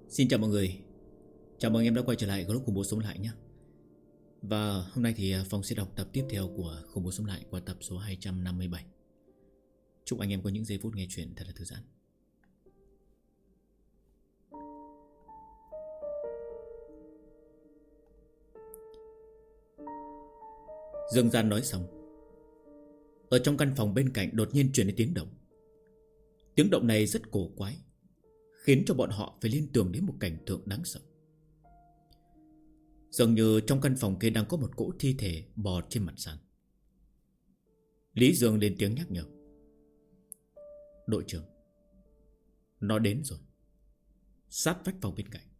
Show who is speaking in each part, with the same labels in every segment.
Speaker 1: Xin chào mọi người. Chào mừng em đã quay trở lại group Khủng Bố Sống Lại nhé. Và hôm nay thì Phong sẽ đọc tập tiếp theo của Khủng Bố Sống Lại qua tập số 257. Chúc anh em có những giây phút nghe chuyện thật là thư giãn. Dương Gian nói xong, ở trong căn phòng bên cạnh đột nhiên truyền đến tiếng động. Tiếng động này rất cổ quái, khiến cho bọn họ phải liên tưởng đến một cảnh tượng đáng sợ. Dường như trong căn phòng kia đang có một cỗ thi thể bò trên mặt sàn. Lý Dương lên tiếng nhắc nhở: đội trưởng, nó đến rồi. Sát vách phòng bên cạnh.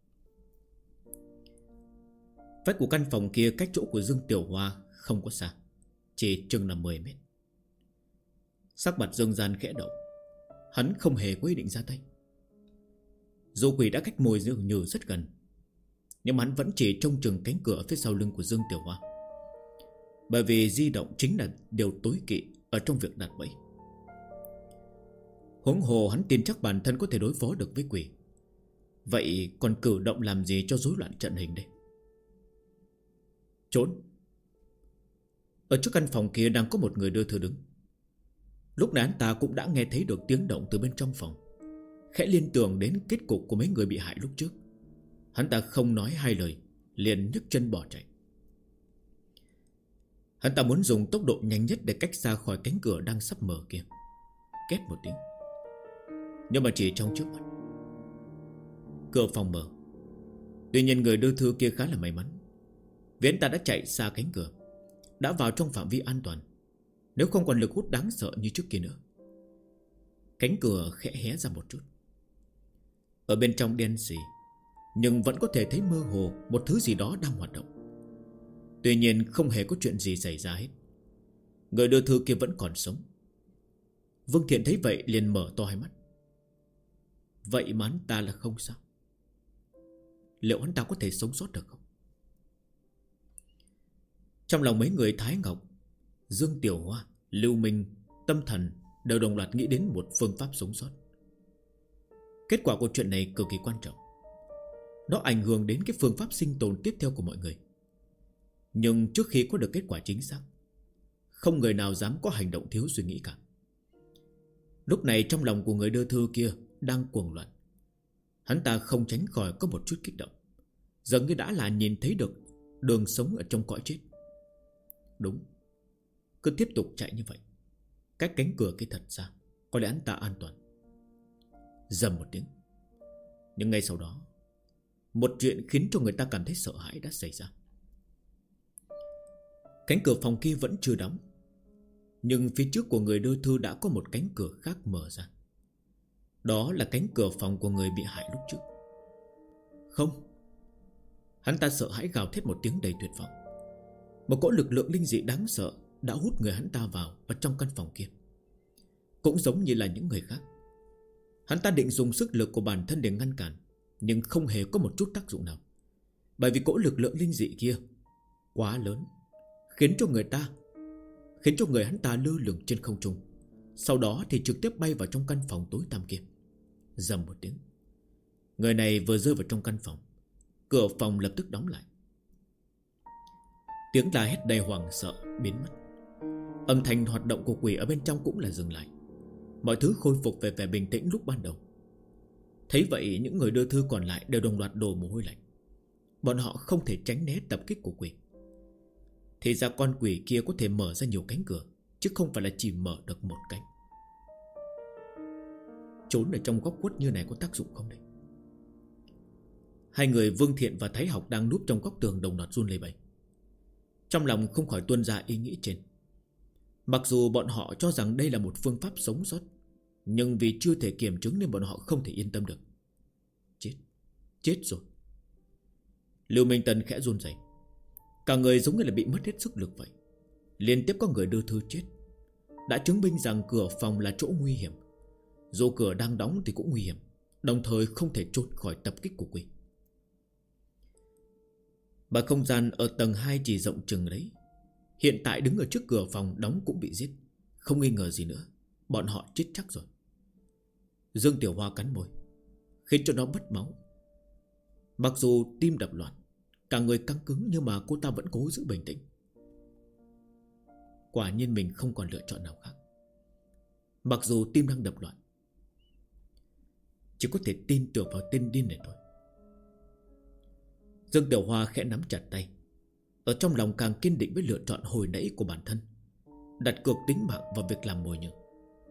Speaker 1: Vách của căn phòng kia cách chỗ của Dương Tiểu Hoa không có xa, chỉ chừng là 10 mét. Sắc mặt Dương Gian khẽ động. Hắn không hề có ý định ra tay. Dù quỷ đã cách mồi dường như rất gần, nhưng hắn vẫn chỉ trông chừng cánh cửa phía sau lưng của Dương Tiểu Hoa. Bởi vì di động chính là điều tối kỵ ở trong việc đặt bẫy. Huống hồ hắn tin chắc bản thân có thể đối phó được với quỷ, vậy còn cử động làm gì cho rối loạn trận hình đây? Trốn. Ở trước căn phòng kia đang có một người đưa thư đứng. Lúc này hắn ta cũng đã nghe thấy được tiếng động từ bên trong phòng. Khẽ liên tưởng đến kết cục của mấy người bị hại lúc trước, hắn ta không nói hai lời, liền nhấc chân bỏ chạy. Hắn ta muốn dùng tốc độ nhanh nhất để cách xa khỏi cánh cửa đang sắp mở kia. Két một tiếng. Nhưng mà chỉ trong chớp mắt, cửa phòng mở. Tuy nhiên người đưa thư kia khá là may mắn, vì hắn ta đã chạy xa cánh cửa, đã vào trong phạm vi an toàn, nếu không còn lực hút đáng sợ như trước kia nữa. Cánh cửa khẽ hé ra một chút. Ở bên trong đen sì, nhưng vẫn có thể thấy mơ hồ một thứ gì đó đang hoạt động. Tuy nhiên không hề có chuyện gì xảy ra hết. Người đưa thư kia vẫn còn sống. Vương Thiện thấy vậy liền mở to hai mắt. Vậy mà hắn ta là không sao? Liệu hắn ta có thể sống sót được không? Trong lòng mấy người Thái Ngọc, Dương Tiểu Hoa, Lưu Minh, Tâm Thần đều đồng loạt nghĩ đến một phương pháp sống sót. Kết quả của chuyện này cực kỳ quan trọng. Nó ảnh hưởng đến cái phương pháp sinh tồn tiếp theo của mọi người. Nhưng trước khi có được kết quả chính xác, không người nào dám có hành động thiếu suy nghĩ cả. Lúc này trong lòng của người đưa thư kia đang cuồng loạn. Hắn ta không tránh khỏi có một chút kích động, dường như đã là nhìn thấy được đường sống ở trong cõi chết. Đúng, cứ tiếp tục chạy như vậy, cách cánh cửa kia thật xa, có lẽ hắn ta an toàn. Rầm một tiếng. Nhưng ngay sau đó, một chuyện khiến cho người ta cảm thấy sợ hãi đã xảy ra. Cánh cửa phòng kia vẫn chưa đóng, nhưng phía trước của người đưa thư đã có một cánh cửa khác mở ra. Đó là cánh cửa phòng của người bị hại lúc trước. Không. Hắn ta sợ hãi gào thét một tiếng đầy tuyệt vọng. Một cỗ lực lượng linh dị đáng sợ đã hút người hắn ta vào ở trong căn phòng kia. Cũng giống như là những người khác, hắn ta định dùng sức lực của bản thân để ngăn cản, nhưng không hề có một chút tác dụng nào. Bởi vì cỗ lực lượng linh dị kia quá lớn, khiến cho người hắn ta lơ lửng trên không trung, sau đó thì trực tiếp bay vào trong căn phòng tối tăm kia. Rầm một tiếng. Người này vừa rơi vào trong căn phòng, cửa phòng lập tức đóng lại. Tiếng la hét đầy hoảng sợ biến mất. Âm thanh hoạt động của quỷ ở bên trong cũng là dừng lại. Mọi thứ khôi phục về vẻ bình tĩnh lúc ban đầu. Thấy vậy, những người đưa thư còn lại đều đồng loạt đổ mồ hôi lạnh. Bọn họ không thể tránh né tập kích của quỷ. Thì ra con quỷ kia có thể mở ra nhiều cánh cửa, chứ không phải là chỉ mở được một cánh. Trốn ở trong góc khuất như này có tác dụng không đây? Hai người Vương Thiện và Thái Học đang núp trong góc tường đồng loạt run lẩy bẩy. Trong lòng không khỏi tuôn ra ý nghĩ trên. Mặc dù bọn họ cho rằng đây là một phương pháp sống sót, nhưng vì chưa thể kiểm chứng nên bọn họ không thể yên tâm được. Chết rồi. Lưu Minh Tân khẽ run rẩy, cả người giống như là bị mất hết sức lực vậy. Liên tiếp có người đưa thư chết, đã chứng minh rằng cửa phòng là chỗ nguy hiểm. Dù cửa đang đóng thì cũng nguy hiểm, đồng thời không thể trốn khỏi tập kích của quỷ. Mà không gian ở tầng 2 chỉ rộng chừng đấy. Hiện tại đứng ở trước cửa phòng đóng cũng bị giết, không nghi ngờ gì nữa, bọn họ chết chắc rồi. Dương Tiểu Hoa cắn môi, khiến cho nó mất máu. Mặc dù tim đập loạn, cả người căng cứng, nhưng mà cô ta vẫn cố giữ bình tĩnh. Quả nhiên mình không còn lựa chọn nào khác. Mặc dù tim đang đập loạn, chỉ có thể tin tưởng vào tên điên này thôi. Dương Tiểu Hoa khẽ nắm chặt tay, ở trong lòng càng kiên định với lựa chọn hồi nãy của bản thân, đặt cược tính mạng vào việc làm mồi nhử.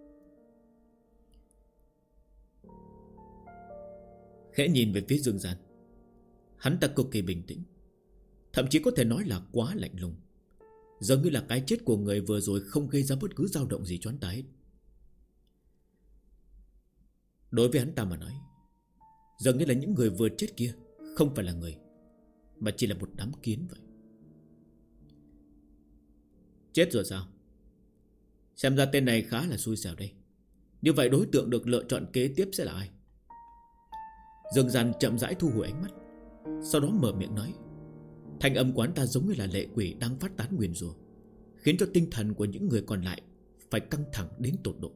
Speaker 1: Khẽ nhìn về phía Dương Gian, hắn ta cực kỳ bình tĩnh, thậm chí có thể nói là quá lạnh lùng, dường như là cái chết của người vừa rồi không gây ra bất cứ dao động gì cho hắn ta hết. Đối với hắn ta mà nói, dường như là những người vừa chết kia không phải là người, mà chỉ là một đám kiến vậy. Chết rồi sao? Xem ra tên này khá là xui xẻo đây. Như vậy đối tượng được lựa chọn kế tiếp sẽ là ai? Dương Gian chậm rãi thu hồi ánh mắt, sau đó mở miệng nói. Thanh âm của hắn ta giống như là lệ quỷ đang phát tán nguyền rủa, khiến cho tinh thần của những người còn lại phải căng thẳng đến tột độ.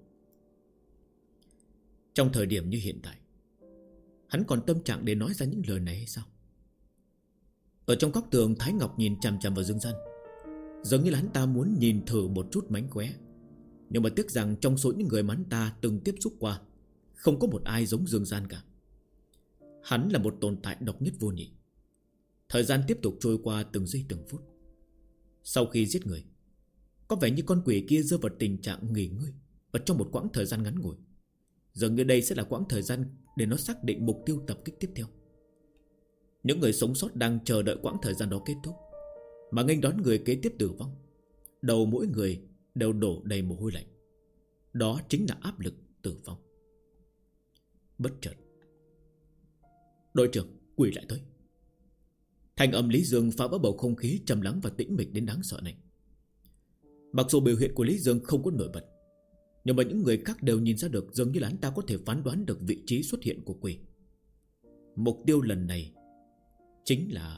Speaker 1: Trong thời điểm như hiện tại, hắn còn tâm trạng để nói ra những lời này hay sao? Ở trong góc tường, Thái Ngọc nhìn chằm chằm vào Dương Gian, giống như là hắn ta muốn nhìn thử một chút mánh khóe. Nhưng mà tiếc rằng trong số những người mà hắn ta từng tiếp xúc qua, không có một ai giống Dương Gian cả. Hắn là một tồn tại độc nhất vô nhị. Thời gian tiếp tục trôi qua từng giây từng phút. Sau khi giết người, có vẻ như con quỷ kia rơi vào tình trạng nghỉ ngơi ở trong một quãng thời gian ngắn ngủi. Dường như đây sẽ là quãng thời gian để nó xác định mục tiêu tập kích tiếp theo. Những người sống sót đang chờ đợi quãng thời gian đó kết thúc, mà nghênh đón người kế tiếp tử vong. Đầu mỗi người đều đổ đầy mồ hôi lạnh. Đó chính là áp lực tử vong. Bất chợt, đội trưởng, quỷ lại tới. Thanh âm Lý Dương phá vỡ bầu không khí trầm lắng và tĩnh mịch đến đáng sợ này. Mặc dù biểu hiện của Lý Dương không có nổi bật, nhưng mà những người khác đều nhìn ra được, dường như là hắn ta có thể phán đoán được vị trí xuất hiện của quỷ. Mục tiêu lần này chính là...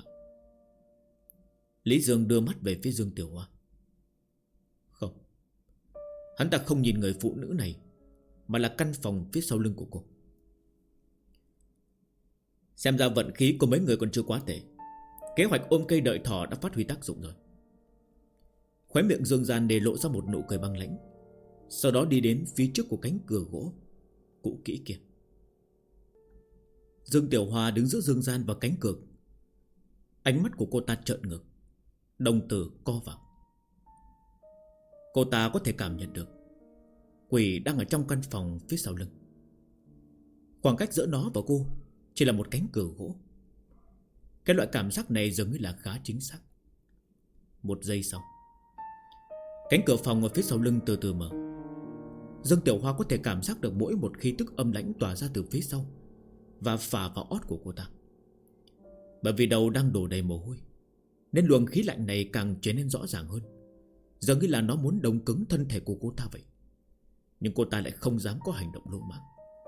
Speaker 1: Lý Dương đưa mắt về phía Dương Tiểu Hoa. Không, hắn ta không nhìn người phụ nữ này, mà là căn phòng phía sau lưng của cô. Xem ra vận khí của mấy người còn chưa quá tệ. Kế hoạch ôm cây đợi thỏ đã phát huy tác dụng rồi. Khóe miệng Dương Gian để lộ ra một nụ cười băng lãnh, sau đó đi đến phía trước của cánh cửa gỗ cũ kỹ kia. Dương Tiểu Hoa đứng giữa Dương Gian và cánh cửa. Ánh mắt của cô ta trợn ngược, đồng tử co vào. Cô ta có thể cảm nhận được quỷ đang ở trong căn phòng phía sau lưng. Khoảng cách giữa nó và cô chỉ là một cánh cửa gỗ. Cái loại cảm giác này dường như là khá chính xác. Một giây sau, cánh cửa phòng ở phía sau lưng từ từ mở. Dương Tiểu Hoa có thể cảm giác được mỗi một khí tức âm lãnh tỏa ra từ phía sau và phả vào ót của cô ta. Bởi vì đầu đang đổ đầy mồ hôi, nên luồng khí lạnh này càng trở nên rõ ràng hơn, dường như là nó muốn đông cứng thân thể của cô ta vậy. Nhưng cô ta lại không dám có hành động lỗ mãng.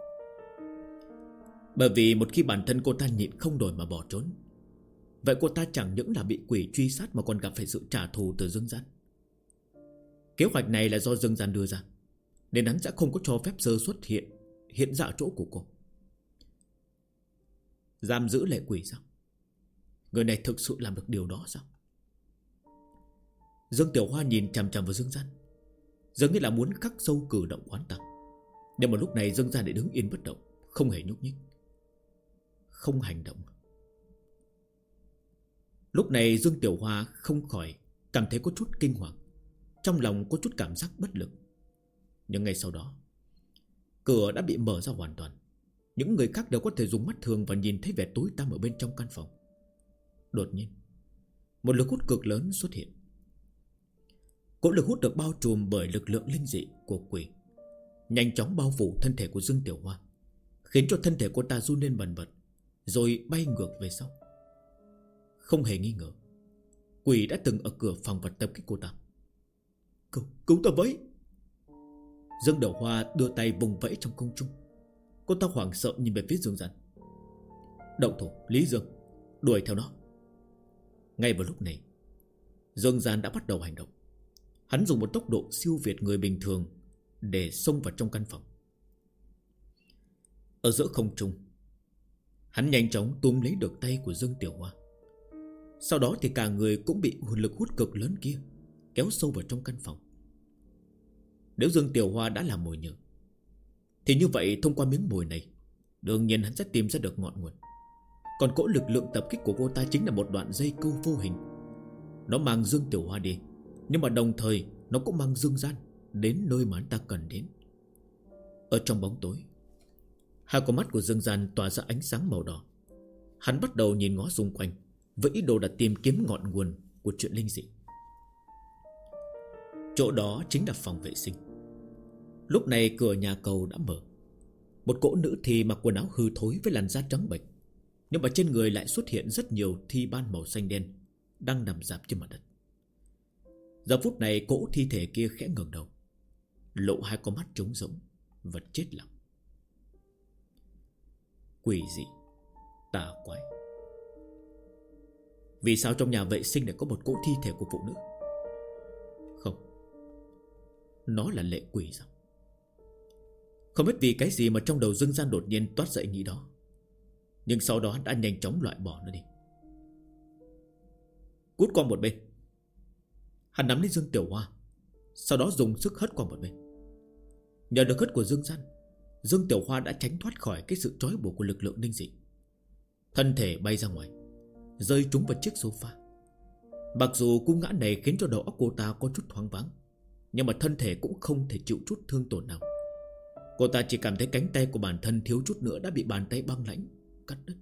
Speaker 1: Bởi vì một khi bản thân cô ta nhịn không nổi mà bỏ trốn, vậy cô ta chẳng những là bị quỷ truy sát, mà còn gặp phải sự trả thù từ Dương Gian. Kế hoạch này là do Dương Gian đưa ra, nên hắn sẽ không có cho phép sơ xuất hiện ra ở chỗ của cô. Giam giữ lệ quỷ sao? Người này thực sự làm được điều đó sao? Dương Tiểu Hoa nhìn chằm chằm vào Dương Gian, dường như là muốn khắc sâu cử động quán tặng. Nhưng mà lúc này Dương Gian lại đứng yên bất động, không hề nhúc nhích, không hành động. Lúc này Dương Tiểu Hoa không khỏi cảm thấy có chút kinh hoàng, trong lòng có chút cảm giác bất lực. Nhưng ngay sau đó, cửa đã bị mở ra hoàn toàn. Những người khác đều có thể dùng mắt thường và nhìn thấy vẻ tối tăm ở bên trong căn phòng. Đột nhiên, một lực hút cực lớn xuất hiện. Cỗ lực hút được bao trùm bởi lực lượng linh dị của quỷ, nhanh chóng bao phủ thân thể của Dương Tiểu Hoa, khiến cho thân thể cô ta run lên bần bật, rồi bay ngược về sau. Không hề nghi ngờ, quỷ đã từng ở cửa phòng và tập kích cô ta. Cứu ta với! Dương Tiểu Hoa đưa tay vùng vẫy trong không trung. Cô ta hoảng sợ nhìn về phía Dương Gian. Động thủ, Lý Dương, đuổi theo nó. Ngay vào lúc này, Dương Gian đã bắt đầu hành động. Hắn dùng một tốc độ siêu việt người bình thường để xông vào trong căn phòng. Ở giữa không trung, Hắn nhanh chóng túm lấy được tay của Dương Tiểu Hoa. Sau đó thì cả người cũng bị lực hút cực lớn kia kéo sâu vào trong căn phòng. Nếu Dương Tiểu Hoa đã làm mồi nhử, thì như vậy thông qua miếng mồi này, đương nhiên hắn sẽ tìm ra được ngọn nguồn. Còn cỗ lực lượng tập kích của cô ta chính là một đoạn dây câu vô hình. Nó mang Dương Tiểu Hoa đi, nhưng mà đồng thời nó cũng mang Dương Gian đến nơi mà hắn ta cần đến. Ở trong bóng tối, hai con mắt của Dương Gian tỏa ra ánh sáng màu đỏ. Hắn bắt đầu nhìn ngó xung quanh với ý đồ là tìm kiếm ngọn nguồn của chuyện linh dị. Chỗ đó chính là phòng vệ sinh. Lúc này cửa nhà cầu đã mở. Một cỗ nữ thì mặc quần áo hư thối với làn da trắng bệch, nhưng mà trên người lại xuất hiện rất nhiều thi ban màu xanh đen đang nằm rạp trên mặt đất. Giờ phút này cỗ thi thể kia khẽ ngẩng đầu, lộ hai con mắt trống rỗng, vật chết lặng. Quỷ dị, tà quái. Vì sao trong nhà vệ sinh lại có một cỗ thi thể của phụ nữ? Không, nó là lệ quỷ sao? Không biết vì cái gì mà trong đầu Dương Gian đột nhiên toát dậy nghĩ đó, nhưng sau đó đã nhanh chóng loại bỏ nó đi. Cút qua một bên. Hắn nắm lấy Dương Tiểu Hoa, sau đó dùng sức hất qua một bên. Nhờ được hất của Dương Gian, Dương Tiểu Hoa đã tránh thoát khỏi cái sự trói buộc của lực lượng linh dị. Thân thể bay ra ngoài, rơi trúng vào chiếc sofa. Mặc dù cú ngã này khiến cho đầu óc cô ta có chút thoáng váng, nhưng mà thân thể cũng không thể chịu chút thương tổn nào. Cô ta chỉ cảm thấy cánh tay của bản thân thiếu chút nữa đã bị bàn tay băng lãnh cắt đứt.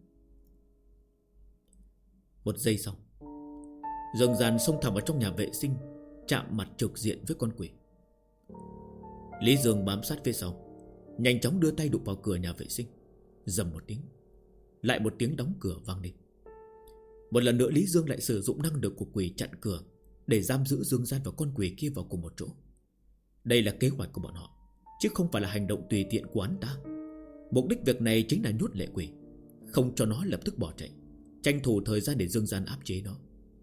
Speaker 1: Một giây sau, Dương Gian xông thẳng vào trong nhà vệ sinh, chạm mặt trực diện với con quỷ. Lý Dương bám sát phía sau, nhanh chóng đưa tay đụng vào cửa nhà vệ sinh. Rầm một tiếng, lại một tiếng đóng cửa vang lên. Một lần nữa Lý Dương lại sử dụng năng lực của quỷ chặn cửa để giam giữ Dương Gian và con quỷ kia vào cùng một chỗ. Đây là kế hoạch của bọn họ, chứ không phải là hành động tùy tiện của hắn ta. Mục đích việc này chính là nhốt lệ quỷ, không cho nó lập tức bỏ chạy, tranh thủ thời gian để Dương Gian áp chế nó.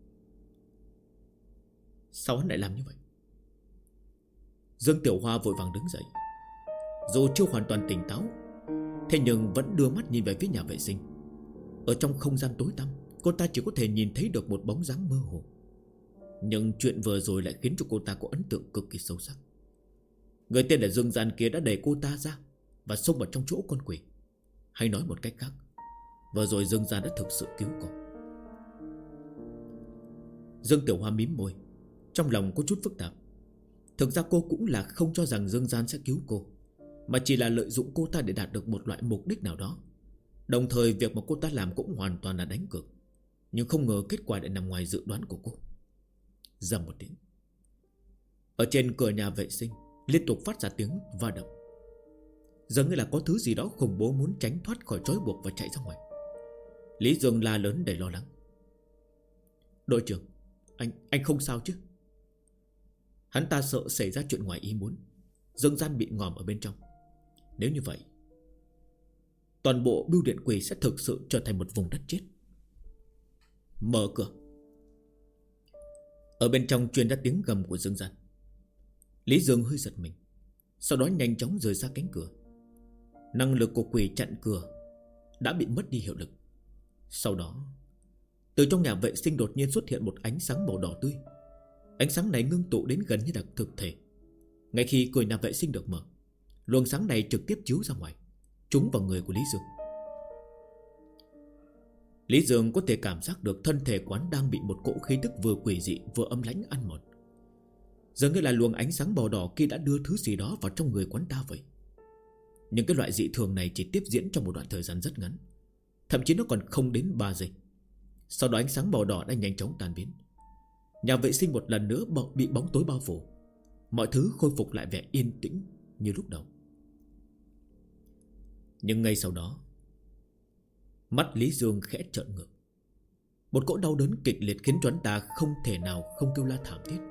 Speaker 1: Sao hắn lại làm như vậy? Dương Tiểu Hoa vội vàng đứng dậy. Dù chưa hoàn toàn tỉnh táo, thế nhưng vẫn đưa mắt nhìn về phía nhà vệ sinh. Ở trong không gian tối tăm, cô ta chỉ có thể nhìn thấy được một bóng dáng mơ hồ. Nhưng chuyện vừa rồi lại khiến cho cô ta có ấn tượng cực kỳ sâu sắc. Người tên là Dương Gian kia đã đẩy cô ta ra và xông vào trong chỗ con quỷ. Hay nói một cách khác, vừa rồi Dương Gian đã thực sự cứu cô. Dương Tiểu Hoa mím môi, trong lòng có chút phức tạp. Thực ra cô cũng là không cho rằng Dương Gian sẽ cứu cô, mà chỉ là lợi dụng cô ta để đạt được một loại mục đích nào đó. Đồng thời việc mà cô ta làm cũng hoàn toàn là đánh cược. Nhưng không ngờ kết quả lại nằm ngoài dự đoán của cô. Rầm một tiếng, ở trên cửa nhà vệ sinh liên tục phát ra tiếng va đập. Dường như là có thứ gì đó khủng bố muốn tránh thoát khỏi trói buộc và chạy ra ngoài. Lý Dương la lớn để lo lắng. Đội trưởng, anh không sao chứ? Hắn ta sợ xảy ra chuyện ngoài ý muốn, Dương Gian bị ngòm ở bên trong. Nếu như vậy, toàn bộ bưu điện quỷ sẽ thực sự trở thành một vùng đất chết. Mở cửa. Ở bên trong truyền ra tiếng gầm của Dương Gian. Lý Dương hơi giật mình, sau đó nhanh chóng rời xa cánh cửa. Năng lực của quỷ chặn cửa đã bị mất đi hiệu lực. Sau đó, từ trong nhà vệ sinh đột nhiên xuất hiện một ánh sáng màu đỏ tươi. Ánh sáng này ngưng tụ đến gần như là thực thể. Ngay khi cửa nhà vệ sinh được mở, luồng sáng này trực tiếp chiếu ra ngoài, trúng vào người của Lý Dương. Lý Dương có thể cảm giác được thân thể quán đang bị một cỗ khí tức vừa quỷ dị vừa âm lãnh ăn mòn. Dường như là luồng ánh sáng màu đỏ kia đã đưa thứ gì đó vào trong người quán ta vậy. Nhưng cái loại dị thường này chỉ tiếp diễn trong một đoạn thời gian rất ngắn, thậm chí nó còn không đến 3 giây. Sau đó ánh sáng màu đỏ đã nhanh chóng tan biến. Nhà vệ sinh một lần nữa bị bóng tối bao phủ. Mọi thứ khôi phục lại vẻ yên tĩnh như lúc đầu. Nhưng ngay sau đó, mắt Lý Dương khẽ trợn ngược. Một cỗ đau đớn kịch liệt khiến cho hắn ta không thể nào không kêu la thảm thiết.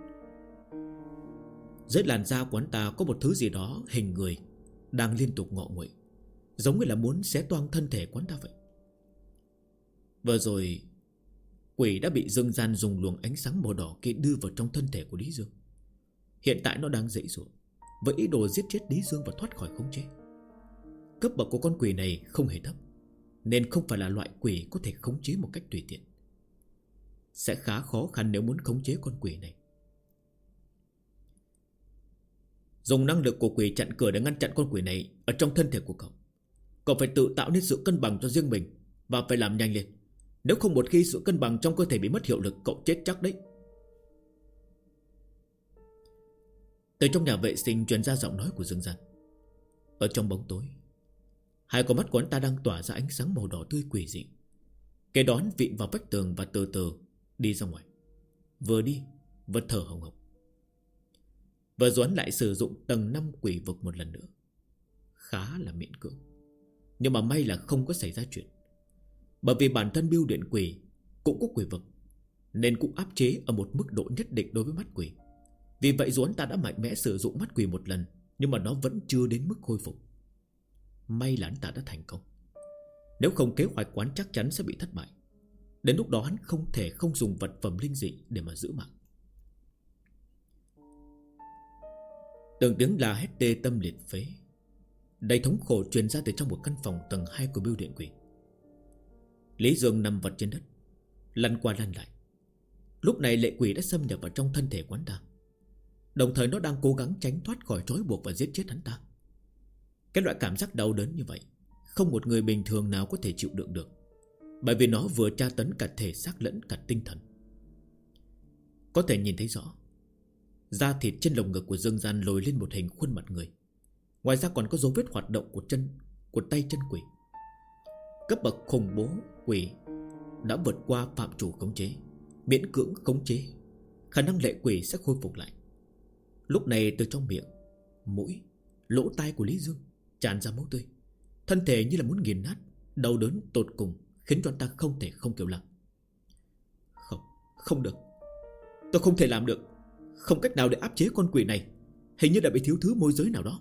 Speaker 1: Dưới làn da của hắn ta có một thứ gì đó hình người đang liên tục ngọ nguậy, giống như là muốn xé toang thân thể của hắn ta vậy. Vừa rồi quỷ đã bị Dương Gian dùng luồng ánh sáng màu đỏ kia đưa vào trong thân thể của Lý Dương. Hiện tại nó đang dãy dụa với ý đồ giết chết Lý Dương và thoát khỏi khống chế. Cấp bậc của con quỷ này không hề thấp, nên không phải là loại quỷ có thể khống chế một cách tùy tiện. Sẽ khá khó khăn nếu muốn khống chế con quỷ này. Dùng năng lực của quỷ chặn cửa để ngăn chặn con quỷ này ở trong thân thể của cậu. Cậu phải tự tạo nên sự cân bằng cho riêng mình, và phải làm nhanh lên. Nếu không một khi sự cân bằng trong cơ thể bị mất hiệu lực, cậu chết chắc đấy. Từ trong nhà vệ sinh truyền ra giọng nói của Dương Gian. Ở trong bóng tối, hai con mắt của anh ta đang tỏa ra ánh sáng màu đỏ tươi quỷ dị. Kế đó vịn vào vách tường và từ từ đi ra ngoài. Vừa đi vừa thở hồng hộc. Và rồi anh lại sử dụng tầng 5 quỷ vực một lần nữa. Khá là miễn cưỡng, nhưng mà may là không có xảy ra chuyện. Bởi vì bản thân bưu điện quỷ cũng có quỷ vực, nên cũng áp chế ở một mức độ nhất định đối với mắt quỷ. Vì vậy dù anh ta đã mạnh mẽ sử dụng mắt quỷ một lần, nhưng mà nó vẫn chưa đến mức khôi phục. May là anh ta đã thành công. Nếu không kế hoạch quán chắc chắn sẽ bị thất bại. Đến lúc đó hắn không thể không dùng vật phẩm linh dị để mà giữ mạng. Từng tiếng la hét tê tâm liệt phế đầy thống khổ truyền ra từ trong một căn phòng tầng 2 của bưu điện quỷ. Lý Dương nằm vật trên đất, lăn qua lăn lại. Lúc này lệ quỷ đã xâm nhập vào trong thân thể quán ta, đồng thời nó đang cố gắng tránh thoát khỏi trói buộc và giết chết hắn ta. Cái loại cảm giác đau đớn như vậy không một người bình thường nào có thể chịu đựng được, bởi vì nó vừa tra tấn cả thể xác lẫn cả tinh thần. Có thể nhìn thấy rõ, da thịt trên lồng ngực của Dương Gian lồi lên một hình khuôn mặt người. Ngoài ra còn có dấu vết hoạt động của tay chân quỷ. Cấp bậc khủng bố quỷ đã vượt qua phạm chủ khống chế, miễn cưỡng khống chế, khả năng lệ quỷ sẽ khôi phục lại. Lúc này từ trong miệng, mũi, lỗ tai của Lý Dương tràn ra máu tươi. Thân thể như là muốn nghiền nát, đau đớn tột cùng khiến cho anh ta không thể không kêu la. Không được, tôi không thể làm được. Không cách nào để áp chế con quỷ này. Hình như đã bị thiếu thứ môi giới nào đó.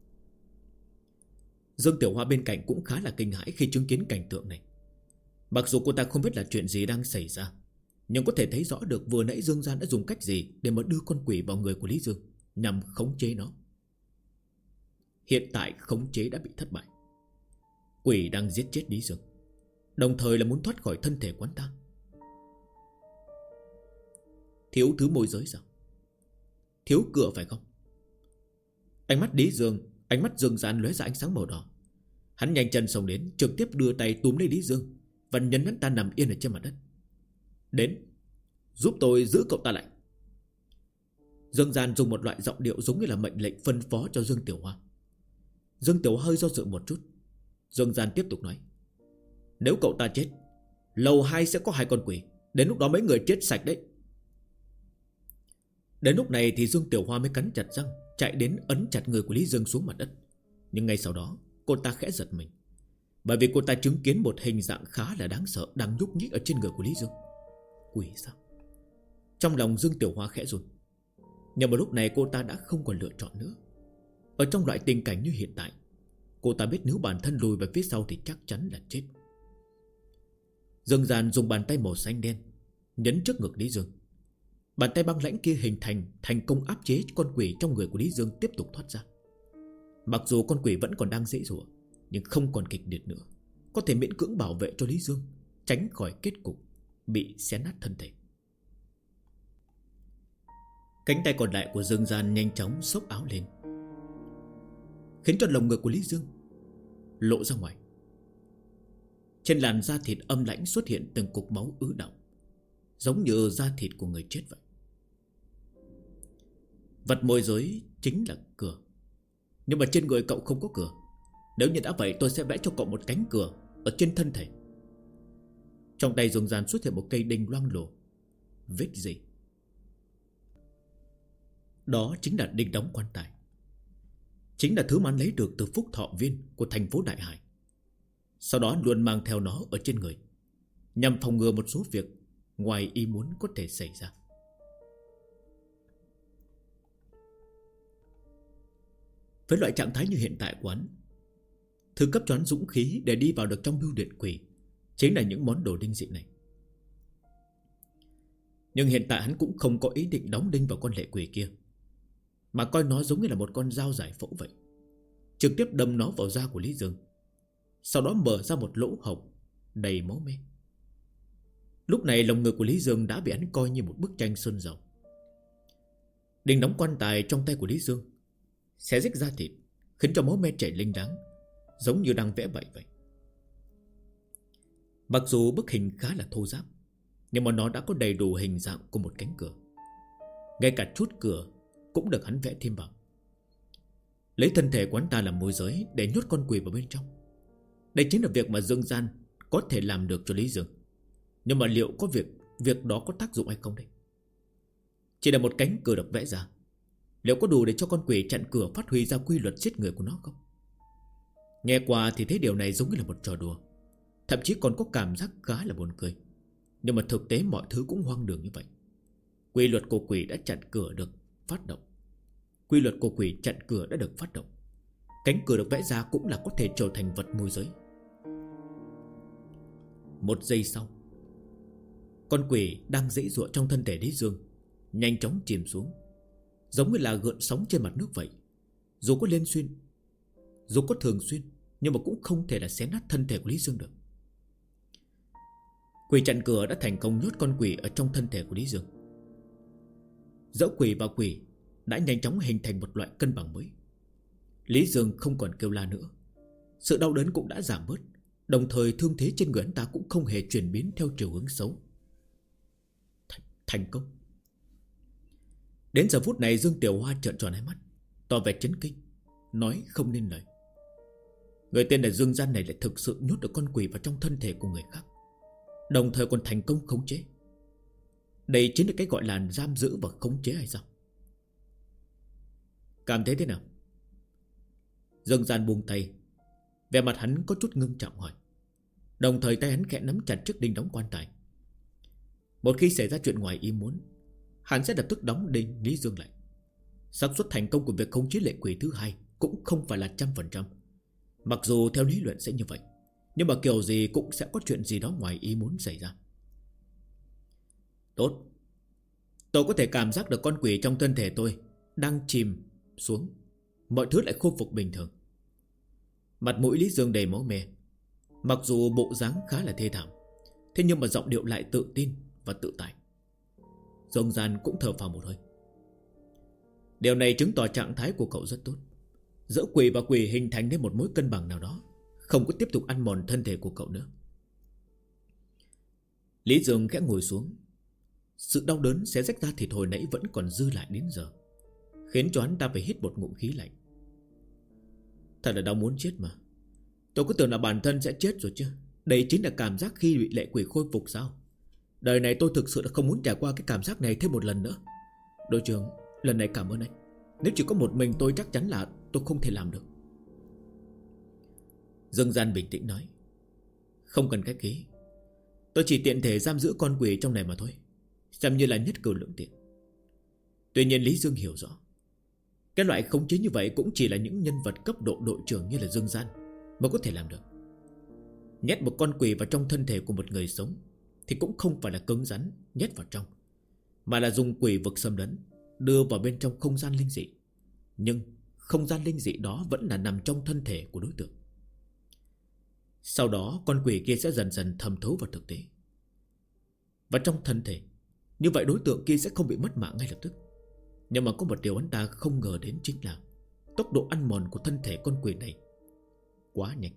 Speaker 1: Dương Tiểu Hoa bên cạnh cũng khá là kinh hãi khi chứng kiến cảnh tượng này. Mặc dù cô ta không biết là chuyện gì đang xảy ra, nhưng có thể thấy rõ được vừa nãy Dương Gian đã dùng cách gì để mà đưa con quỷ vào người của Lý Dương, nhằm khống chế nó. Hiện tại khống chế đã bị thất bại. Quỷ đang giết chết Lý Dương, đồng thời là muốn thoát khỏi thân thể quán ta. Thiếu thứ môi giới sao? Thiếu cửa phải không? Ánh mắt Dương Gian lóe ra ánh sáng màu đỏ. Hắn nhanh chân xông đến, trực tiếp đưa tay túm lấy Lý Dương và nhấn hắn ta nằm yên ở trên mặt đất. Đến, giúp tôi giữ cậu ta lại. Dương Gian dùng một loại giọng điệu giống như là mệnh lệnh phân phó cho Dương Tiểu Hoa. Dương Tiểu Hoa hơi do dự một chút. Dương Gian tiếp tục nói, nếu cậu ta chết, lầu 2 sẽ có 2 con quỷ. Đến lúc đó mấy người chết sạch đấy. Đến lúc này thì Dương Tiểu Hoa mới cắn chặt răng, chạy đến ấn chặt người của Lý Dương xuống mặt đất. Nhưng ngay sau đó cô ta khẽ giật mình, bởi vì cô ta chứng kiến một hình dạng khá là đáng sợ đang nhúc nhích ở trên người của Lý Dương. Quỷ sao? Trong lòng Dương Tiểu Hoa khẽ run. Nhưng mà lúc này cô ta đã không còn lựa chọn nữa. Ở trong loại tình cảnh như hiện tại, cô ta biết nếu bản thân lùi về phía sau thì chắc chắn là chết. Dương Gian dùng bàn tay màu xanh đen nhấn trước ngực Lý Dương. Bàn tay băng lãnh kia hình thành công áp chế con quỷ trong người của Lý Dương tiếp tục thoát ra. Mặc dù con quỷ vẫn còn đang giãy giụa, nhưng không còn kịch liệt nữa, có thể miễn cưỡng bảo vệ cho Lý Dương tránh khỏi kết cục bị xé nát thân thể. Cánh tay còn lại của Dương Gian nhanh chóng xốc áo lên, khiến cho lồng ngực của Lý Dương lộ ra ngoài. Trên làn da thịt âm lãnh xuất hiện từng cục máu ứ đọng, giống như da thịt của người chết vậy. Vật môi giới chính là cửa, nhưng mà trên người cậu không có cửa. Nếu như đã vậy, tôi sẽ vẽ cho cậu một cánh cửa ở trên thân thể. Trong tay Dương Gian xuất hiện một cây đinh loang lổ. Vết gì? Đó chính là đinh đóng quan tài, chính là thứ mà anh lấy được từ phúc thọ viên của thành phố Đại Hải. Sau đó luôn mang theo nó ở trên người, nhằm phòng ngừa một số việc ngoài ý muốn có thể xảy ra. Với loại trạng thái như hiện tại của hắn, thứ cấp cho hắn dũng khí để đi vào được trong bưu điện quỷ chính là những món đồ đinh dị này. Nhưng hiện tại hắn cũng không có ý định đóng đinh vào con lệ quỷ kia, mà coi nó giống như là một con dao giải phẫu vậy, trực tiếp đâm nó vào da của Lý Dương, sau đó mở ra một lỗ hổng đầy máu me. Lúc này lòng ngực của Lý Dương đã bị hắn coi như một bức tranh sơn dầu. Đinh đóng quan tài trong tay của Lý Dương xé rách da thịt, khiến cho máu me chảy lênh đáng, giống như đang vẽ bậy vậy. Mặc dù bức hình khá là thô ráp, nhưng mà nó đã có đầy đủ hình dạng của một cánh cửa. Ngay cả chút cửa cũng được hắn vẽ thêm vào. Lấy thân thể của hắn ta làm môi giới để nhốt con quỷ vào bên trong. Đây chính là việc mà Dương Gian có thể làm được cho Lý Dương. Nhưng mà liệu có việc đó có tác dụng hay không đây? Chỉ là một cánh cửa được vẽ ra, liệu có đủ để cho con quỷ chặn cửa phát huy ra quy luật giết người của nó không? Nghe qua thì thấy điều này giống như là một trò đùa, thậm chí còn có cảm giác khá là buồn cười. Nhưng mà thực tế mọi thứ cũng hoang đường như vậy. Quy luật của quỷ đã chặn cửa được phát động. Quy luật của quỷ chặn cửa đã được phát động. Cánh cửa được vẽ ra cũng là có thể trở thành vật môi giới. Một giây sau, con quỷ đang giãy giụa trong thân thể Lý Dương nhanh chóng chìm xuống, giống như là gợn sóng trên mặt nước vậy. Dù có thường xuyên, nhưng mà cũng không thể là xé nát thân thể của Lý Dương được. Quỷ chặn cửa đã thành công nhốt con quỷ ở trong thân thể của Lý Dương. Giữa quỷ và quỷ đã nhanh chóng hình thành một loại cân bằng mới. Lý Dương không còn kêu la nữa, sự đau đớn cũng đã giảm bớt, đồng thời thương thế trên người anh ta cũng không hề chuyển biến theo chiều hướng xấu. Thành công. Đến giờ phút này Dương Tiểu Hoa trợn tròn hai mắt, tỏ vẻ chấn kinh, nói không nên lời. Người tên là Dương Gian này lại thực sự nhốt được con quỷ vào trong thân thể của người khác, đồng thời còn thành công khống chế. Đây chính là cái gọi là giam giữ và khống chế hay sao? Cảm thấy thế nào? Dương Gian buông tay, vẻ mặt hắn có chút ngưng trọng hỏi, đồng thời tay hắn khẽ nắm chặt chiếc đinh đóng quan tài. Một khi xảy ra chuyện ngoài ý muốn, hắn sẽ lập tức đóng đinh Lý Dương lại. xác suất thành công của việc khống chế lệ quỷ thứ hai cũng không phải là 100%. Mặc dù theo lý luận sẽ như vậy, nhưng mà kiểu gì cũng sẽ có chuyện gì đó ngoài ý muốn xảy ra. Tốt, tôi có thể cảm giác được con quỷ trong thân thể tôi đang chìm xuống, mọi thứ lại khôi phục bình thường. Mặt mũi Lý Dương đầy máu me, mặc dù bộ dáng khá là thê thảm, thế nhưng mà giọng điệu lại tự tin và tự tại. Dương Gian cũng thở phào một hơi. Điều này chứng tỏ trạng thái của cậu rất tốt. Giữa quỷ và quỷ hình thành nên một mối cân bằng nào đó, không có tiếp tục ăn mòn thân thể của cậu nữa. Lý Dương khẽ ngồi xuống. Sự đau đớn xé rách ra thịt hồi nãy vẫn còn dư lại đến giờ, khiến cho hắn ta phải hít một ngụm khí lạnh. Thật là đau muốn chết mà. Tôi cứ tưởng là bản thân sẽ chết rồi chứ. Đây chính là cảm giác khi bị lệ quỷ khôi phục sao? Đời này tôi thực sự là không muốn trải qua cái cảm giác này thêm một lần nữa. Đội trưởng, lần này cảm ơn anh. Nếu chỉ có một mình tôi chắc chắn là tôi không thể làm được. Dương Gian bình tĩnh nói, không cần khách khí, tôi chỉ tiện thể giam giữ con quỷ trong này mà thôi, xem như là nhất cử lưỡng tiện. Tuy nhiên Lý Dương hiểu rõ, cái loại khống chế như vậy cũng chỉ là những nhân vật cấp độ đội trưởng như là Dương Gian mới có thể làm được. Nhét một con quỷ vào trong thân thể của một người sống thì cũng không phải là cứng rắn nhét vào trong, mà là dùng quỷ vực xâm lấn, đưa vào bên trong không gian linh dị. Nhưng không gian linh dị đó vẫn là nằm trong thân thể của đối tượng. Sau đó con quỷ kia sẽ dần dần thẩm thấu vào thực tế và trong thân thể. Như vậy đối tượng kia sẽ không bị mất mạng ngay lập tức. Nhưng mà có một điều hắn ta không ngờ đến chính là tốc độ ăn mòn của thân thể con quỷ này quá nhanh.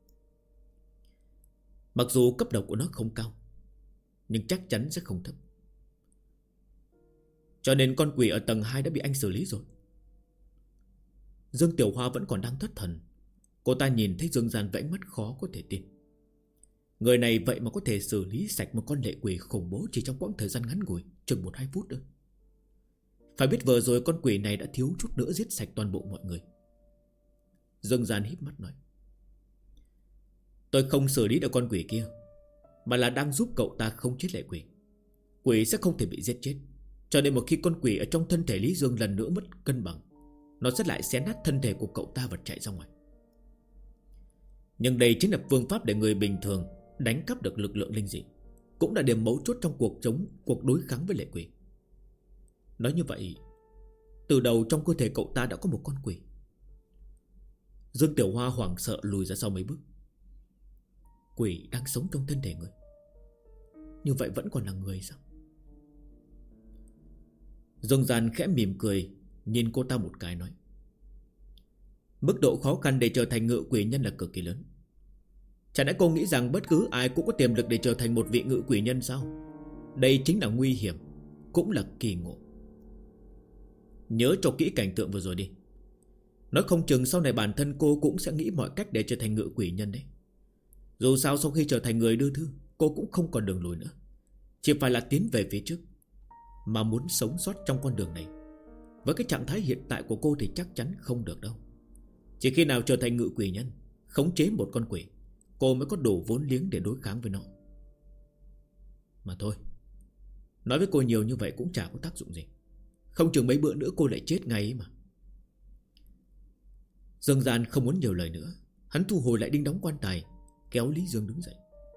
Speaker 1: Mặc dù cấp độ của nó không cao, nhưng chắc chắn sẽ không thấp. Cho nên con quỷ ở tầng 2 đã bị anh xử lý rồi. Dương Tiểu Hoa vẫn còn đang thất thần. Cô ta nhìn thấy Dương Gian với ánh mắt khó có thể tin. Người này vậy mà có thể xử lý sạch một con lệ quỷ khủng bố chỉ trong quãng thời gian ngắn ngủi, chừng 1-2 phút nữa. Phải biết vừa rồi con quỷ này đã thiếu chút nữa giết sạch toàn bộ mọi người. Dương Gian híp mắt nói, tôi không xử lý được con quỷ kia, mà là đang giúp cậu ta không chết lệ quỷ. Quỷ sẽ không thể bị giết chết. Cho nên một khi con quỷ ở trong thân thể Lý Dương lần nữa mất cân bằng, nó sẽ lại xé nát thân thể của cậu ta và chạy ra ngoài. Nhưng đây chính là phương pháp để người bình thường đánh cắp được lực lượng linh dị, cũng là điểm mấu chốt trong cuộc đối kháng với lệ quỷ. Nói như vậy, từ đầu trong cơ thể cậu ta đã có một con quỷ. Dương Tiểu Hoa hoảng sợ lùi ra sau mấy bước. quỷ đang sống trong thân thể người. Như vậy vẫn còn là người sao? Dương Gian khẽ mỉm cười, nhìn cô ta một cái nói: mức độ khó khăn để trở thành ngự quỷ nhân là cực kỳ lớn. Chẳng lẽ cô nghĩ rằng bất cứ ai cũng có tiềm lực để trở thành một vị ngự quỷ nhân sao? Đây chính là nguy hiểm, cũng là kỳ ngộ. Nhớ cho kỹ cảnh tượng vừa rồi đi. Nói không chừng sau này bản thân cô cũng sẽ nghĩ mọi cách để trở thành ngự quỷ nhân đấy. Dù sao sau khi trở thành người đưa thư, cô cũng không còn đường lùi nữa, chỉ phải là tiến về phía trước. Mà muốn sống sót trong con đường này, với cái trạng thái hiện tại của cô thì chắc chắn không được đâu. Chỉ khi nào trở thành ngự quỷ nhân, khống chế một con quỷ, cô mới có đủ vốn liếng để đối kháng với nó. Mà thôi, nói với cô nhiều như vậy cũng chả có tác dụng gì. Không chừng mấy bữa nữa cô lại chết ngay ấy mà. Dương Gian không muốn nhiều lời nữa. Hắn thu hồi lại đinh đóng quan tài, kéo Lý Dương đứng dậy.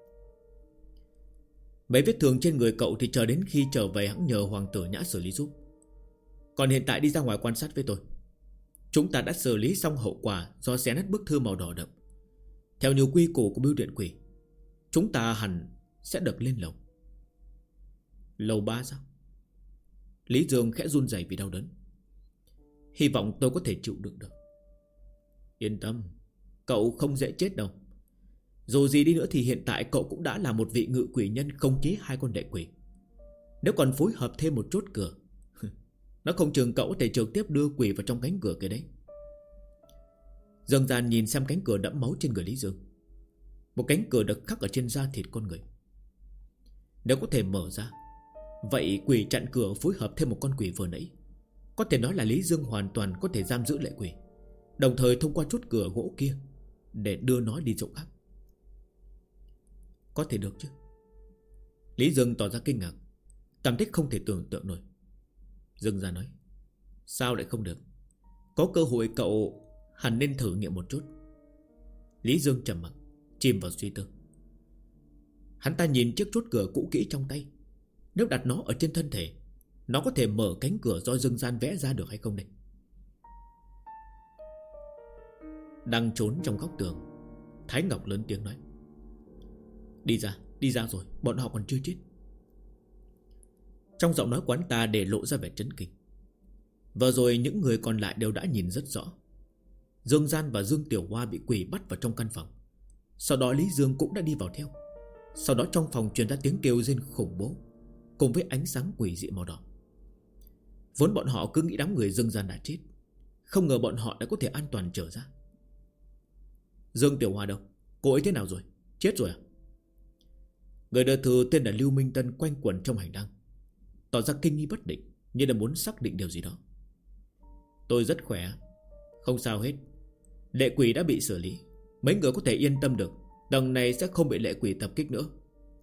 Speaker 1: Mấy vết thương trên người cậu thì chờ đến khi trở về hãng nhờ Hoàng tử Nhã xử lý giúp. Còn hiện tại đi ra ngoài quan sát với tôi. Chúng ta đã xử lý xong hậu quả do xé nát bức thư màu đỏ đậm. Theo nhiều quy củ của bưu điện quỷ, chúng ta hẳn sẽ được lên lầu. Lầu 3 sao? Lý Dương khẽ run rẩy vì đau đớn. Hy vọng tôi có thể chịu đựng được. Yên tâm, cậu không dễ chết đâu. Dù gì đi nữa thì hiện tại cậu cũng đã là một vị ngự quỷ nhân khống chế 2 con lệ quỷ. Nếu còn phối hợp thêm một chốt cửa, nó không chừng cậu có thể trực tiếp đưa quỷ vào trong cánh cửa kia đấy. Dương Gian nhìn xem cánh cửa đẫm máu trên người Lý Dương. Một cánh cửa được khắc ở trên da thịt con người. Nếu có thể mở ra, vậy quỷ chặn cửa phối hợp thêm một con quỷ vừa nãy, có thể nói là Lý Dương hoàn toàn có thể giam giữ lệ quỷ, đồng thời thông qua chốt cửa gỗ kia để đưa nó đi chỗ khác. Có thể được chứ? Lý Dương tỏ ra kinh ngạc, cảm thấy không thể tưởng tượng nổi. Dương Gian nói: sao lại không được? Có cơ hội cậu hẳn nên thử nghiệm một chút. Lý Dương trầm mặc, chìm vào suy tư. Hắn ta nhìn chiếc chốt cửa cũ kỹ trong tay. Nếu đặt nó ở trên thân thể, nó có thể mở cánh cửa do Dương Gian vẽ ra được hay không đây? Đang trốn trong góc tường, Thái Ngọc lớn tiếng nói: đi ra rồi, bọn họ còn chưa chết. Trong giọng nói của hắn ta để lộ ra vẻ chấn kinh. Vừa rồi những người còn lại đều đã nhìn rất rõ. Dương Gian và Dương Tiểu Hoa bị quỷ bắt vào trong căn phòng. Sau đó Lý Dương cũng đã đi vào theo. Sau đó trong phòng truyền ra tiếng kêu rên khủng bố, cùng với ánh sáng quỷ dị màu đỏ. Vốn bọn họ cứ nghĩ đám người Dương Gian đã chết, không ngờ bọn họ đã có thể an toàn trở ra. Dương Tiểu Hoa đâu? Cô ấy thế nào rồi? Chết rồi à? Người đưa thư tên là Lưu Minh Tân quanh quẩn trong hành lang, tỏ ra kinh nghi bất định, như là muốn xác định điều gì đó. Tôi rất khỏe, không sao hết. Lệ quỷ đã bị xử lý, mấy người có thể yên tâm được, tầng này sẽ không bị lệ quỷ tập kích nữa.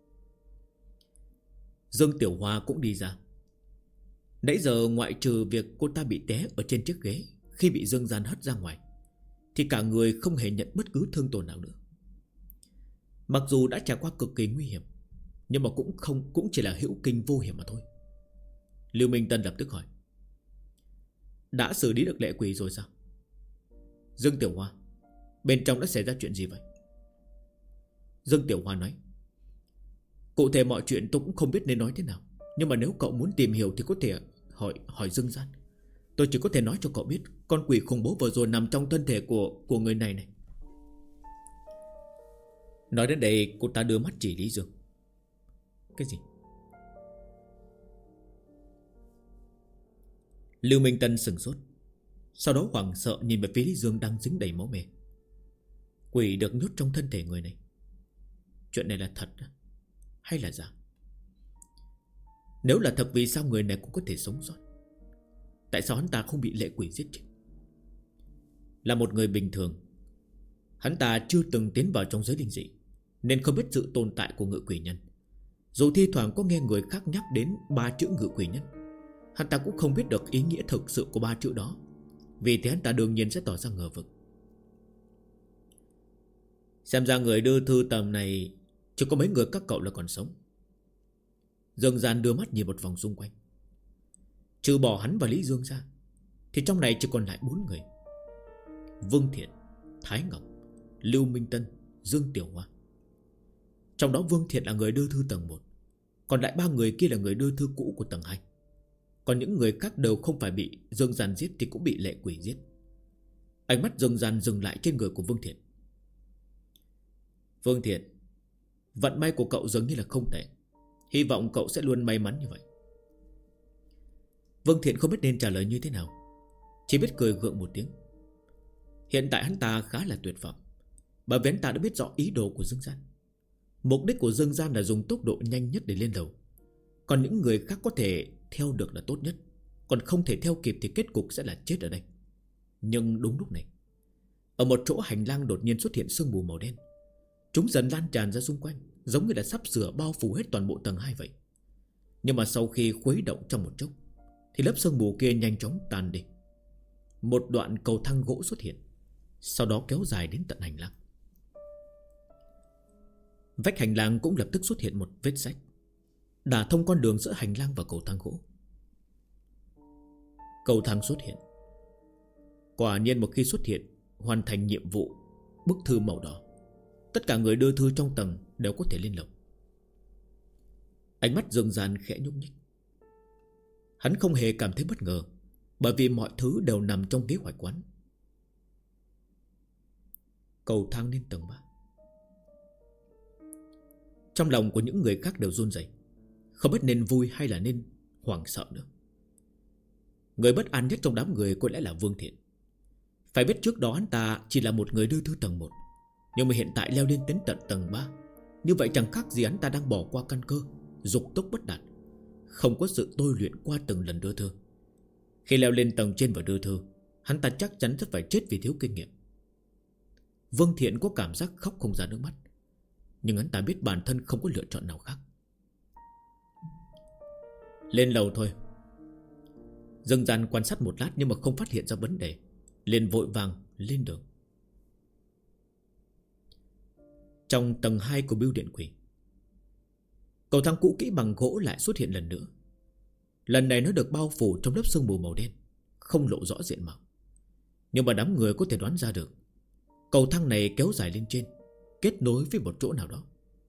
Speaker 1: Dương Tiểu Hoa cũng đi ra. Nãy giờ ngoại trừ việc cô ta bị té ở trên chiếc ghế khi bị Dương Gian hất ra ngoài, thì cả người không hề nhận bất cứ thương tổn nào nữa. Mặc dù đã trải qua cực kỳ nguy hiểm, nhưng mà cũng chỉ là hữu kinh vô hiểm mà thôi. Lưu Minh Tân lập tức hỏi: đã xử lý được lệ quỷ rồi sao? Dương Tiểu Hoa, bên trong đã xảy ra chuyện gì vậy? Dương Tiểu Hoa nói: cụ thể mọi chuyện tôi cũng không biết nên nói thế nào, nhưng mà nếu cậu muốn tìm hiểu thì có thể hỏi Dương Gian. Tôi chỉ có thể nói cho cậu biết con quỷ khủng bố vừa rồi nằm trong thân thể của người này này. Nói đến đây cô ta đưa mắt chỉ Lý Dương. Cái gì? Lưu Minh Tân sừng sốt, sau đó hoảng sợ nhìn về phía Lý Dương đang dính đầy máu me. Quỷ được nhốt trong thân thể người này, chuyện này là thật hay là giả? Nếu là thật, vì sao người này cũng có thể sống sót? Tại sao hắn ta không bị lệ quỷ giết chết? Là một người bình thường, hắn ta chưa từng tiến vào trong giới linh dị, nên không biết sự tồn tại của ngự quỷ nhân. Dù thi thoảng có nghe người khác nhắc đến 3 chữ ngự quỷ nhân, hắn ta cũng không biết được ý nghĩa thực sự của 3 chữ đó. Vì thế hắn ta đương nhiên sẽ tỏ ra ngờ vực. Xem ra người đưa thư tầm này chỉ có mấy người các cậu là còn sống. Dương Gian đưa mắt nhìn một vòng xung quanh. Trừ bỏ hắn và Lý Dương ra thì trong này chỉ còn lại 4 người: Vương Thiện, Thái Ngọc, Lưu Minh Tân, Dương Tiểu Hoa. Trong đó Vương Thiện là người đưa thư tầng 1, còn lại 3 người kia là người đưa thư cũ của tầng 2. Còn những người khác đều không phải bị Dương Gian giết thì cũng bị Lệ Quỷ giết. Ánh mắt Dương Gian dừng lại trên người của Vương Thiện. Vương Thiện, vận may của cậu dường như là không tệ. Hy vọng cậu sẽ luôn may mắn như vậy. Vương Thiện không biết nên trả lời như thế nào, chỉ biết cười gượng một tiếng. Hiện tại hắn ta khá là tuyệt vọng, bởi vì hắn ta đã biết rõ ý đồ của Dương Gian. Mục đích của Dương Gian là dùng tốc độ nhanh nhất để lên lầu. Còn những người khác có thể theo được là tốt nhất, còn không thể theo kịp thì kết cục sẽ là chết ở đây. Nhưng đúng lúc này, ở một chỗ hành lang đột nhiên xuất hiện sương mù màu đen. Chúng dần lan tràn ra xung quanh, giống như là sắp sửa bao phủ hết toàn bộ tầng 2 vậy. Nhưng mà sau khi khuấy động trong một chốc thì lớp sương mù kia nhanh chóng tan đi. Một đoạn cầu thang gỗ xuất hiện, sau đó kéo dài đến tận hành lang. Vách hành lang cũng lập tức xuất hiện một vết rách, đả thông con đường giữa hành lang và cầu thang gỗ. Cầu thang xuất hiện. Quả nhiên một khi xuất hiện, hoàn thành nhiệm vụ bức thư màu đỏ, tất cả người đưa thư trong tầng đều có thể lên lầu. Ánh mắt Dương Gian khẽ nhúc nhích. Hắn không hề cảm thấy bất ngờ, bởi vì mọi thứ đều nằm trong kế hoạch quán. Cầu thang lên tầng 3. Trong lòng của những người khác đều run rẩy, không biết nên vui hay là nên hoảng sợ nữa. Người bất an nhất trong đám người có lẽ là Vương Thiện. Phải biết trước đó hắn ta chỉ là một người đưa thư tầng 1, nhưng mà hiện tại leo lên đến tận tầng 3. Như vậy chẳng khác gì hắn ta đang bỏ qua căn cơ, dục tốc bất đạt, không có sự tôi luyện qua từng lần đưa thư. Khi leo lên tầng trên và đưa thư, hắn ta chắc chắn sẽ phải chết vì thiếu kinh nghiệm. Vương Thiện có cảm giác khóc không ra nước mắt, nhưng hắn ta biết bản thân không có lựa chọn nào khác. Lên lầu thôi. Dương Gian quan sát một lát nhưng mà không phát hiện ra vấn đề, liền vội vàng lên đường. Trong tầng 2 của bưu điện quỷ, cầu thang cũ kỹ bằng gỗ lại xuất hiện lần nữa. Lần này nó được bao phủ trong lớp sương mù màu đen, không lộ rõ diện mạo. Nhưng mà đám người có thể đoán ra được cầu thang này kéo dài lên trên, kết nối với một chỗ nào đó.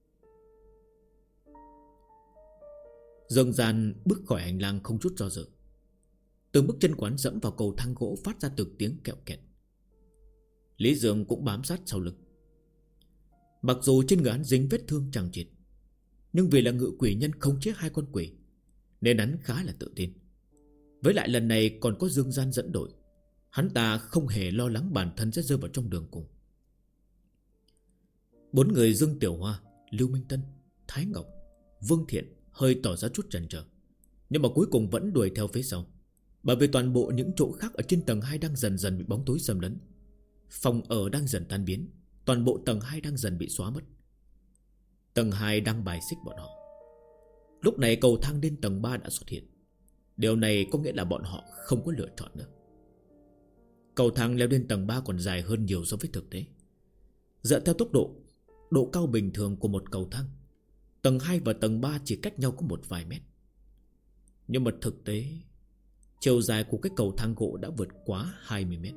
Speaker 1: Dương Gian bước khỏi hành lang không chút do dự. Từng bước chân quán dẫm vào cầu thang gỗ phát ra từng tiếng kẹo kẹt. Lý Dương cũng bám sát sau lưng. Mặc dù trên người hắn dính vết thương chằng chịt, nhưng vì là ngự quỷ nhân không chế 2 con quỷ, nên hắn khá là tự tin. Với lại lần này còn có Dương Gian dẫn đội, hắn ta không hề lo lắng bản thân sẽ rơi vào trong đường cùng. 4 người Dương Tiểu Hoa, Lưu Minh Tân, Thái Ngọc, Vương Thiện hơi tỏ ra chút chần chờ, nhưng mà cuối cùng vẫn đuổi theo phía sau. Bởi vì toàn bộ những chỗ khác ở trên tầng 2 đang dần dần bị bóng tối xâm lấn. Phòng ở đang dần tan biến, toàn bộ tầng 2 đang dần bị xóa mất. Tầng 2 đang bài xích bọn họ. Lúc này cầu thang lên tầng 3 đã xuất hiện. Điều này có nghĩa là bọn họ không có lựa chọn nữa. Cầu thang leo lên tầng 3 còn dài hơn nhiều so với thực tế. Dựa theo tốc độ cao bình thường của một cầu thang, tầng 2 và tầng 3 chỉ cách nhau có một vài mét. Nhưng mà thực tế, chiều dài của cái cầu thang gỗ đã vượt quá 20 mét.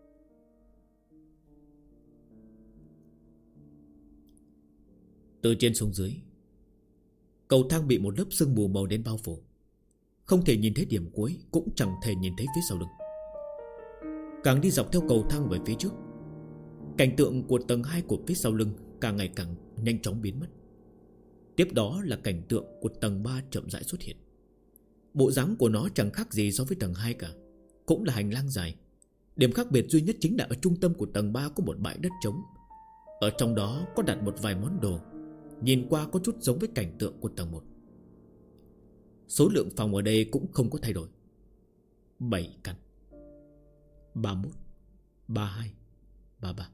Speaker 1: Từ trên xuống dưới, cầu thang bị một lớp sương mù màu đen bao phủ, không thể nhìn thấy điểm cuối, cũng chẳng thể nhìn thấy phía sau lưng. Càng đi dọc theo cầu thang về phía trước, cảnh tượng của tầng 2 của phía sau lưng càng ngày càng nhanh chóng biến mất. Tiếp đó là cảnh tượng của tầng 3 chậm rãi xuất hiện. Bộ dáng của nó chẳng khác gì so với tầng 2 cả, cũng là hành lang dài. Điểm khác biệt duy nhất chính là ở trung tâm của tầng 3 có một bãi đất trống. Ở trong đó có đặt một vài món đồ, nhìn qua có chút giống với cảnh tượng của tầng 1. Số lượng phòng ở đây cũng không có thay đổi, 7 căn: 31, 32, 33.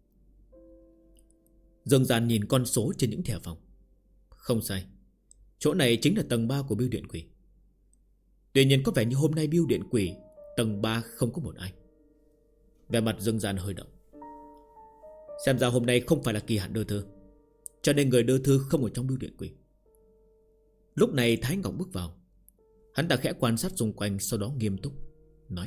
Speaker 1: Dương Gian nhìn con số trên những thẻ phòng. Không sai, chỗ này chính là tầng 3 của bưu điện quỷ. Tuy nhiên có vẻ như hôm nay bưu điện quỷ tầng 3 không có một ai. Vẻ mặt Dương Gian hơi động. Xem ra hôm nay không phải là kỳ hạn đưa thư, cho nên người đưa thư không ở trong bưu điện quỷ. Lúc này Thái Ngọc bước vào. Hắn ta khẽ quan sát xung quanh, sau đó nghiêm túc nói: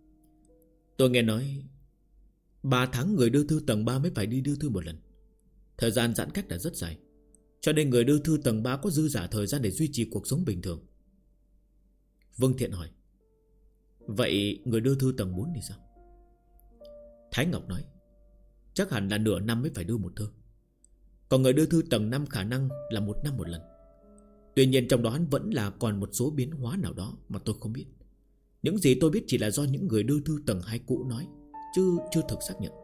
Speaker 1: Tôi nghe nói 3 tháng người đưa thư tầng 3 mới phải đi đưa thư một lần. Thời gian giãn cách đã rất dài, cho nên người đưa thư tầng 3 có dư dả thời gian để duy trì cuộc sống bình thường. Vương Thiện hỏi: vậy người đưa thư tầng 4 thì sao? Thái Ngọc nói: chắc hẳn là nửa năm mới phải đưa một thư. Còn người đưa thư tầng 5 khả năng là 1 năm một lần. Tuy nhiên trong đó vẫn là còn một số biến hóa nào đó mà tôi không biết. Những gì tôi biết chỉ là do những người đưa thư tầng 2 cũ nói, chứ chưa thực xác nhận.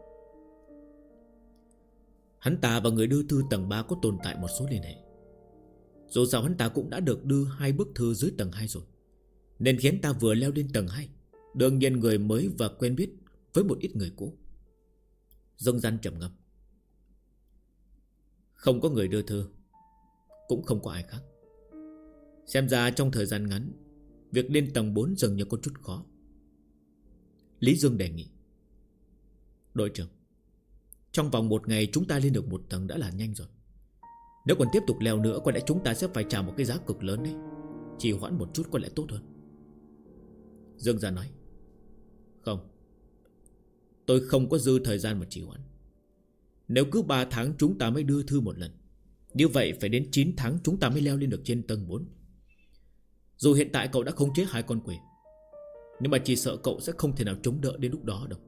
Speaker 1: Hắn ta và người đưa thư tầng 3 có tồn tại một số liên hệ. Dù sao hắn ta cũng đã được đưa 2 bức thư dưới tầng 2 rồi, nên khiến ta vừa leo lên tầng 2, đương nhiên người mới và quen biết với một ít người cũ. Dương Gian trầm ngâm: không có người đưa thư, cũng không có ai khác. Xem ra trong thời gian ngắn, việc lên tầng 4 dường như có chút khó. Lý Dương đề nghị: đội trưởng, trong vòng 1 ngày chúng ta lên được 1 tầng đã là nhanh rồi. Nếu còn tiếp tục leo nữa, có lẽ chúng ta sẽ phải trả một cái giá cực lớn đấy. Trì hoãn một chút có lẽ tốt hơn. Dương Gia nói: không, tôi không có dư thời gian mà trì hoãn. Nếu cứ 3 tháng chúng ta mới đưa thư một lần, như vậy phải đến 9 tháng chúng ta mới leo lên được trên tầng 4. Dù hiện tại cậu đã khống chế 2 con quỷ, nhưng mà chỉ sợ cậu sẽ không thể nào chống đỡ đến lúc đó đâu.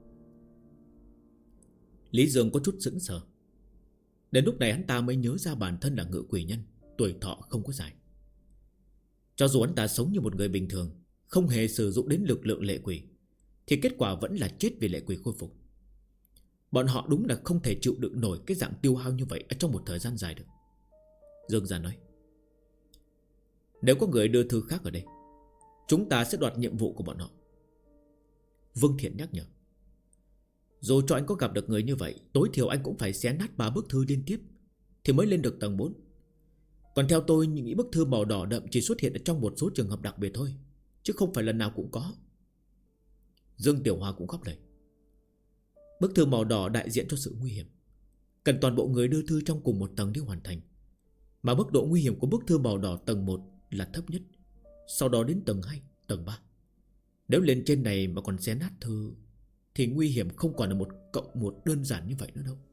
Speaker 1: Lý Dương có chút sững sờ. Đến lúc này hắn ta mới nhớ ra bản thân là ngự quỷ nhân, tuổi thọ không có dài. Cho dù hắn ta sống như một người bình thường, không hề sử dụng đến lực lượng lệ quỷ, thì kết quả vẫn là chết vì lệ quỷ khôi phục. Bọn họ đúng là không thể chịu đựng nổi cái dạng tiêu hao như vậy ở trong một thời gian dài được. Dương Gia nói: nếu có người đưa thư khác ở đây, chúng ta sẽ đoạt nhiệm vụ của bọn họ. Vương Thiện nhắc nhở: dù cho anh có gặp được người như vậy, tối thiểu anh cũng phải xé nát 3 bức thư liên tiếp thì mới lên được tầng 4. Còn theo tôi, những bức thư màu đỏ đậm chỉ xuất hiện ở trong một số trường hợp đặc biệt thôi, chứ không phải lần nào cũng có. Dương Tiểu Hoa cũng góp lời: bức thư màu đỏ đại diện cho sự nguy hiểm, cần toàn bộ người đưa thư trong cùng một tầng để hoàn thành. Mà mức độ nguy hiểm của bức thư màu đỏ tầng 1 là thấp nhất, sau đó đến tầng 2, tầng 3. Nếu lên trên này mà còn xé nát thư thì nguy hiểm không còn là 1 cộng 1 đơn giản như vậy nữa đâu.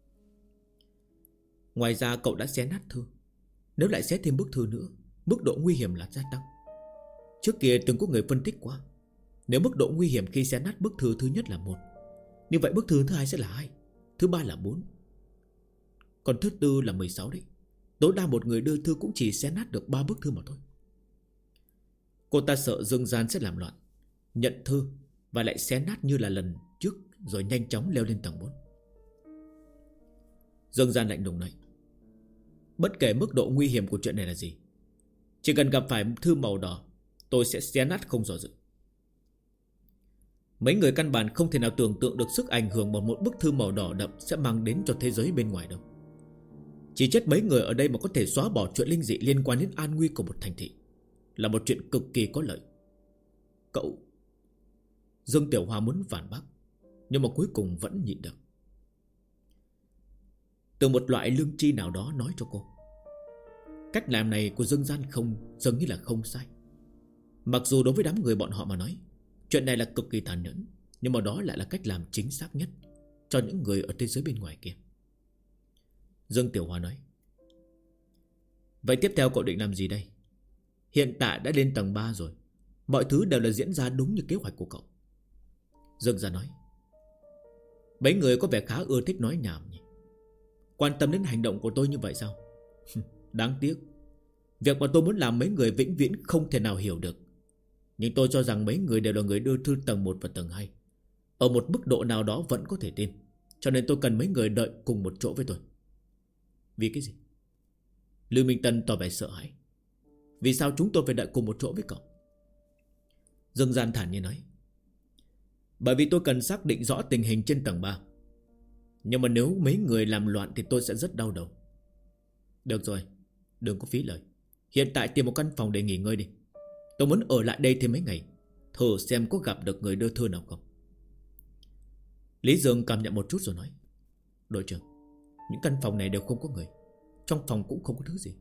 Speaker 1: Ngoài ra cậu đã xé nát thư, nếu lại xé thêm bức thư nữa, mức độ nguy hiểm là gia tăng. Trước kia từng có người phân tích qua, nếu mức độ nguy hiểm khi xé nát bức thư thứ nhất là 1, như vậy bức thư thứ 2 sẽ là 2, thứ 3 là 4, còn thứ 4 là 16 đấy. Tối đa một người đưa thư cũng chỉ xé nát được 3 bức thư mà thôi. Cô ta sợ Dương Gian sẽ làm loạn, nhận thư và lại xé nát như là lần trước, rồi nhanh chóng leo lên tầng 4. Dương Gian lạnh lùng nói: bất kể mức độ nguy hiểm của chuyện này là gì, chỉ cần gặp phải thư màu đỏ, tôi sẽ xé nát không do dự. Mấy người căn bản không thể nào tưởng tượng được sức ảnh hưởng mà một bức thư màu đỏ đậm sẽ mang đến cho thế giới bên ngoài đâu. Chỉ chết mấy người ở đây mà có thể xóa bỏ chuyện linh dị liên quan đến an nguy của một thành thị, là một chuyện cực kỳ có lợi. Cậu... Dương Tiểu Hoa muốn phản bác, nhưng mà cuối cùng vẫn nhịn được. Từ một loại lương tri nào đó nói cho cô, cách làm này của Dương Gian không dường như là không sai. Mặc dù đối với đám người bọn họ mà nói, chuyện này là cực kỳ tàn nhẫn, nhưng mà đó lại là cách làm chính xác nhất cho những người ở thế giới bên ngoài kia. Dương Tiểu Hoa nói: vậy tiếp theo cậu định làm gì đây? Hiện tại đã lên tầng 3 rồi, mọi thứ đều là diễn ra đúng như kế hoạch của cậu. Dương Gia nói: mấy người có vẻ khá ưa thích nói nhảm nhỉ? Quan tâm đến hành động của tôi như vậy sao? Đáng tiếc, việc mà tôi muốn làm mấy người vĩnh viễn không thể nào hiểu được. Nhưng tôi cho rằng mấy người đều là người đưa thư tầng 1 và tầng 2, ở một mức độ nào đó vẫn có thể tin. Cho nên tôi cần mấy người đợi cùng một chỗ với tôi. Vì cái gì? Lưu Minh Tân tỏ vẻ sợ hãi. Vì sao chúng tôi phải đợi cùng một chỗ với cậu? Dương Gian thản nhiên nói: bởi vì tôi cần xác định rõ tình hình trên tầng 3. Nhưng mà nếu mấy người làm loạn thì tôi sẽ rất đau đầu. Được rồi, đừng có phí lời. Hiện tại tìm một căn phòng để nghỉ ngơi đi. Tôi muốn ở lại đây thêm mấy ngày, thử xem có gặp được người đưa thư nào không. Lý Dương cảm nhận một chút rồi nói: đội trưởng, những căn phòng này đều không có người, trong phòng cũng không có thứ gì.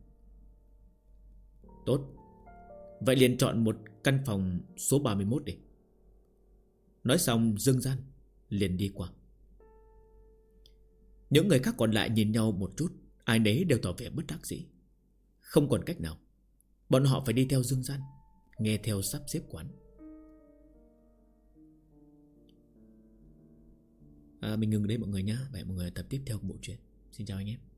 Speaker 1: Tốt, vậy liền chọn một căn phòng số 31 đi. Nói xong Dương Gian liền đi qua. Những người khác còn lại nhìn nhau một chút, ai nấy đều tỏ vẻ bất đắc dĩ. Không còn cách nào, bọn họ phải đi theo Dương Gian, nghe theo sắp xếp quán. Mình ngừng đây mọi người nhé. Vậy mọi người tập tiếp theo của bộ truyện. Xin chào anh em.